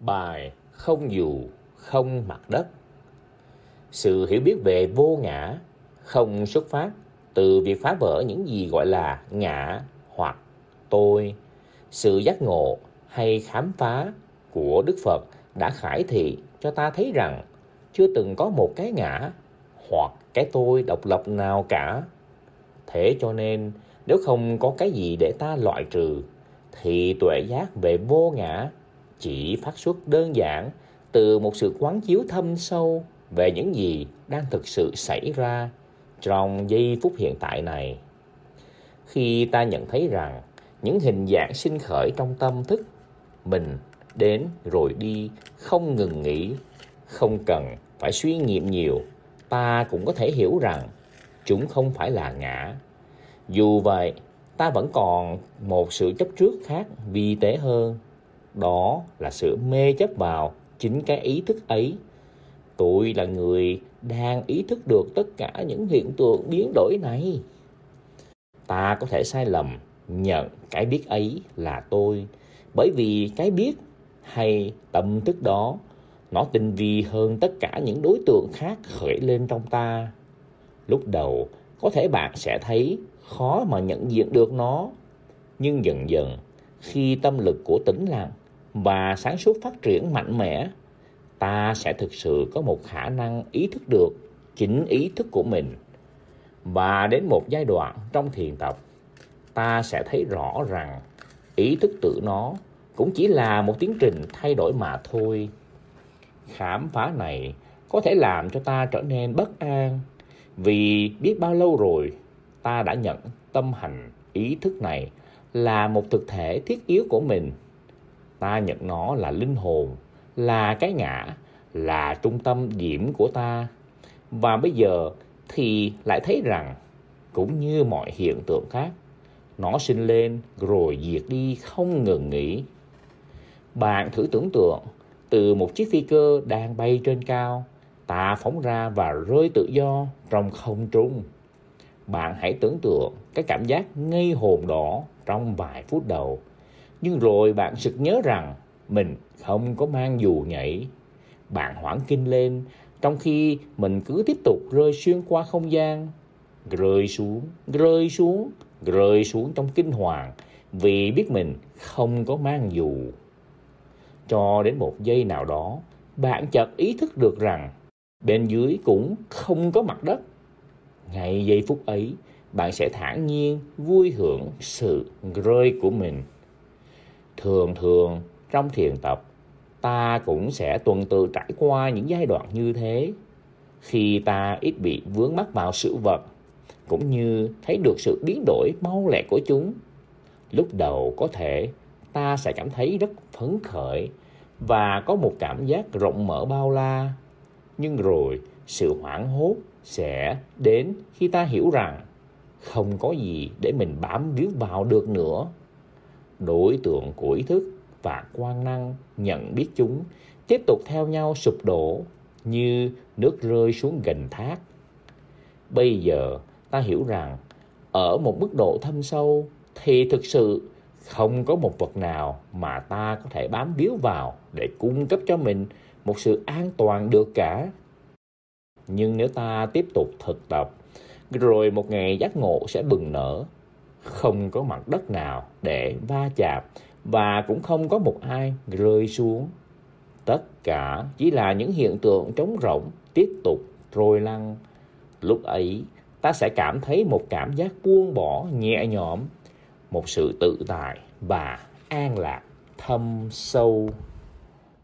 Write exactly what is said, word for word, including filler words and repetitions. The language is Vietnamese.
Bài Không Dù Không Mặt Đất. Sự hiểu biết về vô ngã không xuất phát từ việc phá vỡ những gì gọi là ngã hoặc tôi. Sự giác ngộ hay khám phá của Đức Phật đã khải thị cho ta thấy rằng chưa từng có một cái ngã hoặc cái tôi độc lập nào cả. Thế cho nên nếu không có cái gì để ta loại trừ thì tuệ giác về vô ngã chỉ phát xuất đơn giản từ một sự quán chiếu thâm sâu về những gì đang thực sự xảy ra trong giây phút hiện tại này. Khi ta nhận thấy rằng những hình dạng sinh khởi trong tâm thức mình đến rồi đi không ngừng nghỉ, không cần phải suy nghiệm nhiều, ta cũng có thể hiểu rằng chúng không phải là ngã. Dù vậy, ta vẫn còn một sự chấp trước khác vi tế hơn. Đó là sự mê chấp vào chính cái ý thức ấy. Tôi là người đang ý thức được tất cả những hiện tượng biến đổi này. Ta có thể sai lầm nhận cái biết ấy là tôi, bởi vì cái biết hay tâm thức đó nó tinh vi hơn tất cả những đối tượng khác khởi lên trong ta. Lúc đầu có thể bạn sẽ thấy khó mà nhận diện được nó, nhưng dần dần khi tâm lực của tĩnh lặng và sáng suốt phát triển mạnh mẽ, ta sẽ thực sự có một khả năng ý thức được chính ý thức của mình. Và đến một giai đoạn trong thiền tập, ta sẽ thấy rõ rằng ý thức tự nó cũng chỉ là một tiến trình thay đổi mà thôi. Khám phá này có thể làm cho ta trở nên bất an, vì biết bao lâu rồi ta đã nhận tâm hành ý thức này là một thực thể thiết yếu của mình. Ta nhận nó là linh hồn, là cái ngã, là trung tâm điểm của ta. Và bây giờ thì lại thấy rằng cũng như mọi hiện tượng khác, nó sinh lên rồi diệt đi không ngừng nghỉ. Bạn thử tưởng tượng từ một chiếc phi cơ đang bay trên cao, ta phóng ra và rơi tự do trong không trung. Bạn hãy tưởng tượng cái cảm giác ngây hồn đó trong vài phút đầu. Nhưng rồi bạn sực nhớ rằng mình không có mang dù nhảy. Bạn hoảng kinh lên trong khi mình cứ tiếp tục rơi xuyên qua không gian. Rơi xuống, rơi xuống, rơi xuống trong kinh hoàng vì biết mình không có mang dù. Cho đến một giây nào đó, bạn chợt ý thức được rằng bên dưới cũng không có mặt đất. Ngay giây phút ấy, bạn sẽ thản nhiên vui hưởng sự rơi của mình. Thường thường trong thiền tập, ta cũng sẽ tuần tự trải qua những giai đoạn như thế. Khi ta ít bị vướng mắc vào sự vật, cũng như thấy được sự biến đổi mau lẹ của chúng. Lúc đầu có thể ta sẽ cảm thấy rất phấn khởi và có một cảm giác rộng mở bao la. Nhưng rồi sự hoảng hốt sẽ đến khi ta hiểu rằng không có gì để mình bám víu vào được nữa. Đối tượng của ý thức và quan năng nhận biết chúng tiếp tục theo nhau sụp đổ như nước rơi xuống gành thác. Bây giờ ta hiểu rằng ở một mức độ thâm sâu thì thực sự không có một vật nào mà ta có thể bám víu vào để cung cấp cho mình một sự an toàn được cả. Nhưng nếu ta tiếp tục thực tập, rồi một ngày giác ngộ sẽ bừng nở. Không có mặt đất nào để va chạm và cũng không có một ai rơi xuống. Tất cả chỉ là những hiện tượng trống rỗng tiếp tục trôi lăn. Lúc ấy ta sẽ cảm thấy một cảm giác buông bỏ nhẹ nhõm, một sự tự tại và an lạc thâm sâu.